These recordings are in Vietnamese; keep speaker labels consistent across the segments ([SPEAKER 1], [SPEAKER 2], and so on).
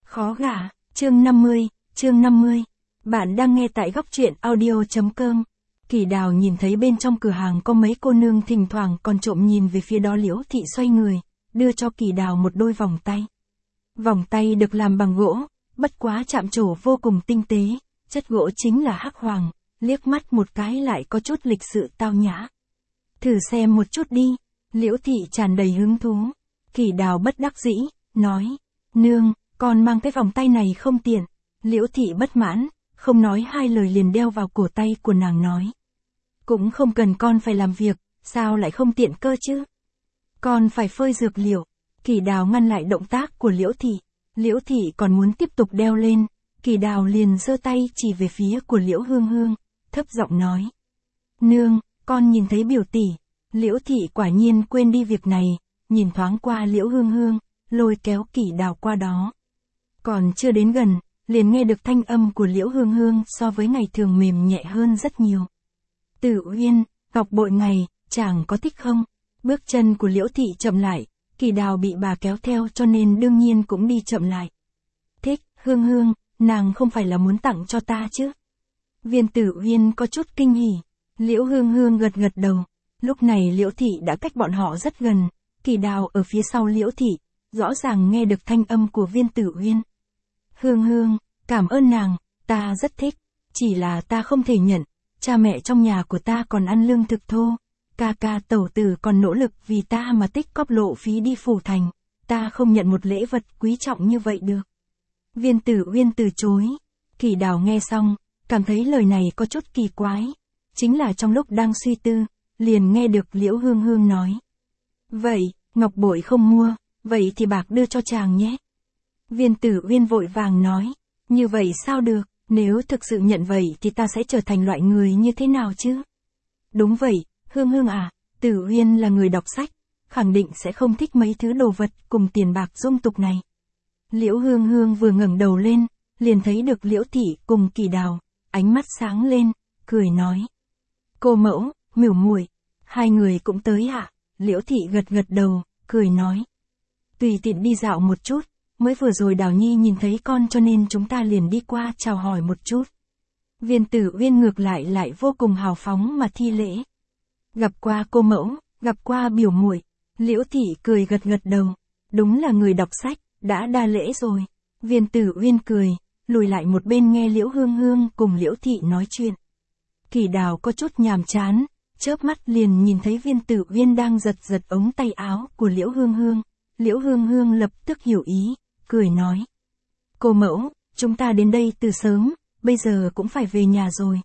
[SPEAKER 1] Khó gả, chương 50. Bạn đang nghe tại góc truyện audio.com. Kỳ Đào nhìn thấy bên trong cửa hàng có mấy cô nương thỉnh thoảng còn trộm nhìn về phía đó. Liễu Thị xoay người, đưa cho Kỳ Đào một đôi vòng tay. Vòng tay được làm bằng gỗ, bất quá chạm trổ vô cùng tinh tế, chất gỗ chính là hắc hoàng, liếc mắt một cái lại có chút lịch sự tao nhã. Thử xem một chút đi, Liễu Thị tràn đầy hứng thú. Kỳ Đào bất đắc dĩ, nói, nương, con mang cái vòng tay này không tiện. Liễu Thị bất mãn, không nói hai lời liền đeo vào cổ tay của nàng nói. Cũng không cần con phải làm việc, sao lại không tiện cơ chứ? Con phải phơi dược liệu. Kỳ Đào ngăn lại động tác của Liễu Thị. Liễu Thị còn muốn tiếp tục đeo lên, Kỳ Đào liền giơ tay chỉ về phía của Liễu Hương Hương, thấp giọng nói. Nương, con nhìn thấy biểu tỷ. Liễu Thị quả nhiên quên đi việc này, nhìn thoáng qua Liễu Hương Hương, lôi kéo Kỳ Đào qua đó. Còn chưa đến gần, liền nghe được thanh âm của Liễu Hương Hương so với ngày thường mềm nhẹ hơn rất nhiều. Tử Uyên, ngọc bội ngày, chàng có thích không? Bước chân của Liễu Thị chậm lại, Kỳ Đào bị bà kéo theo cho nên đương nhiên cũng đi chậm lại. Thích, Hương Hương, nàng không phải là muốn tặng cho ta chứ? Viên Tử Uyên có chút kinh hỉ. Liễu Hương Hương gật gật đầu. Lúc này Liễu Thị đã cách bọn họ rất gần, Kỳ Đào ở phía sau Liễu Thị, rõ ràng nghe được thanh âm của Viên Tử Uyên. Hương Hương, cảm ơn nàng, ta rất thích, chỉ là ta không thể nhận, cha mẹ trong nhà của ta còn ăn lương thực thô, ca ca tẩu tử còn nỗ lực vì ta mà tích cóp lộ phí đi phủ thành, ta không nhận một lễ vật quý trọng như vậy được. Viên Tử Uyên từ chối. Kỳ Đào nghe xong, cảm thấy lời này có chút kỳ quái, chính là trong lúc đang suy tư, liền nghe được Liễu Hương Hương nói. Vậy, ngọc bội không mua, vậy thì bạc đưa cho chàng nhé. Viên Tử Uyên vội vàng nói, như vậy sao được, nếu thực sự nhận vậy thì ta sẽ trở thành loại người như thế nào chứ? Đúng vậy, Hương Hương à, Tử Uyên là người đọc sách, khẳng định sẽ không thích mấy thứ đồ vật cùng tiền bạc dung tục này. Liễu Hương Hương vừa ngẩng đầu lên, liền thấy được Liễu Thị cùng Kỳ Đào, ánh mắt sáng lên, cười nói. Cô mẫu, Mỉu muội, hai người cũng tới ạ? Liễu Thị gật gật đầu, cười nói. Tùy tiện đi dạo một chút, mới vừa rồi Đào Nhi nhìn thấy con cho nên chúng ta liền đi qua chào hỏi một chút. Viên Tử Uyên ngược lại vô cùng hào phóng mà thi lễ. Gặp qua cô mẫu, gặp qua biểu muội. Liễu Thị cười gật gật đầu, đúng là người đọc sách, đã đa lễ rồi. Viên Tử Uyên cười, lùi lại một bên nghe Liễu Hương Hương cùng Liễu Thị nói chuyện. Kỳ Đào có chút nhàm chán, chớp mắt liền nhìn thấy Viên Tử Uyên đang giật ống tay áo của Liễu Hương Hương. Liễu Hương Hương lập tức hiểu ý, cười nói. Cô mẫu, chúng ta đến đây từ sớm, bây giờ cũng phải về nhà rồi.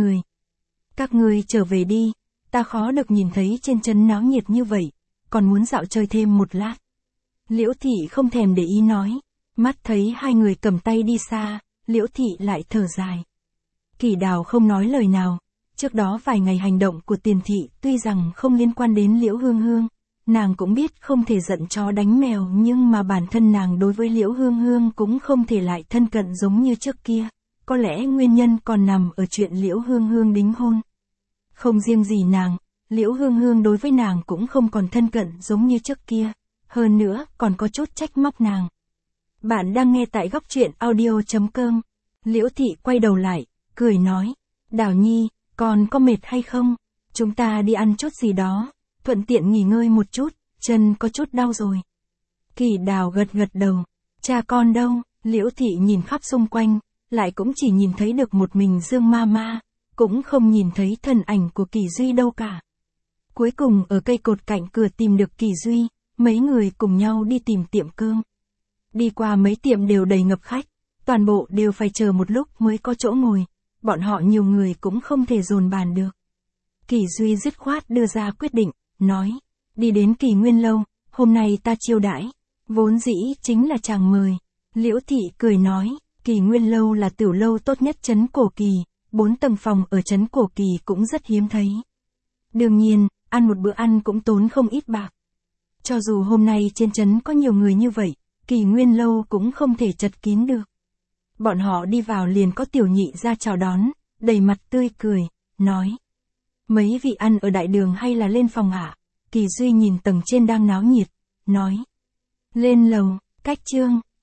[SPEAKER 1] Các ngươi trở về đi, ta khó được nhìn thấy trên trấn náo nhiệt như vậy, còn muốn dạo chơi thêm một lát. Liễu Thị không thèm để ý nói, mắt thấy hai người cầm tay đi xa, Liễu Thị lại thở dài. Kỳ Đào không nói lời nào, trước đó vài ngày hành động của Tiền Thị tuy rằng không liên quan đến Liễu Hương Hương, nàng cũng biết không thể giận chó đánh mèo nhưng mà bản thân nàng đối với Liễu Hương Hương cũng không thể lại thân cận giống như trước kia, có lẽ nguyên nhân còn nằm ở chuyện Liễu Hương Hương đính hôn. Không riêng gì nàng, Liễu Hương Hương đối với nàng cũng không còn thân cận giống như trước kia, hơn nữa còn có chút trách móc nàng. Bạn đang nghe tại góc truyện audio.com. Liễu Thị quay đầu lại, cười nói, Đào Nhi, con có mệt hay không? Chúng ta đi ăn chút gì đó, thuận tiện nghỉ ngơi một chút, chân có chút đau rồi. Kỳ Đào gật gật đầu, cha con đâu? Liễu Thị nhìn khắp xung quanh, lại cũng chỉ nhìn thấy được một mình Dương Mama, cũng không nhìn thấy thân ảnh của Kỳ Duy đâu cả. Cuối cùng ở cây cột cạnh cửa tìm được Kỳ Duy, mấy người cùng nhau đi tìm tiệm cơm. Đi qua mấy tiệm đều đầy ngập khách, toàn bộ đều phải chờ một lúc mới có chỗ ngồi, bọn họ nhiều người cũng không thể dồn bàn được. Kỳ Duy dứt khoát đưa ra quyết định, nói, đi đến Kỳ Nguyên Lâu, hôm nay ta chiêu đãi, vốn dĩ chính là chàng mời. Liễu Thị cười nói, Kỳ Nguyên Lâu là tiểu lâu tốt nhất trấn Cổ Kỳ, 4 tầng phòng ở trấn Cổ Kỳ cũng rất hiếm thấy. Đương nhiên, ăn một bữa ăn cũng tốn không ít bạc. Cho dù hôm nay trên trấn có nhiều người như vậy, Kỳ Nguyên Lâu cũng không thể chật kín được. Bọn họ đi vào liền có tiểu nhị ra chào đón, đầy mặt tươi cười, nói. Mấy vị ăn ở đại đường hay là lên phòng ạ? Kỳ Duy nhìn tầng trên đang náo nhiệt, nói. Lên lầu, cách chương.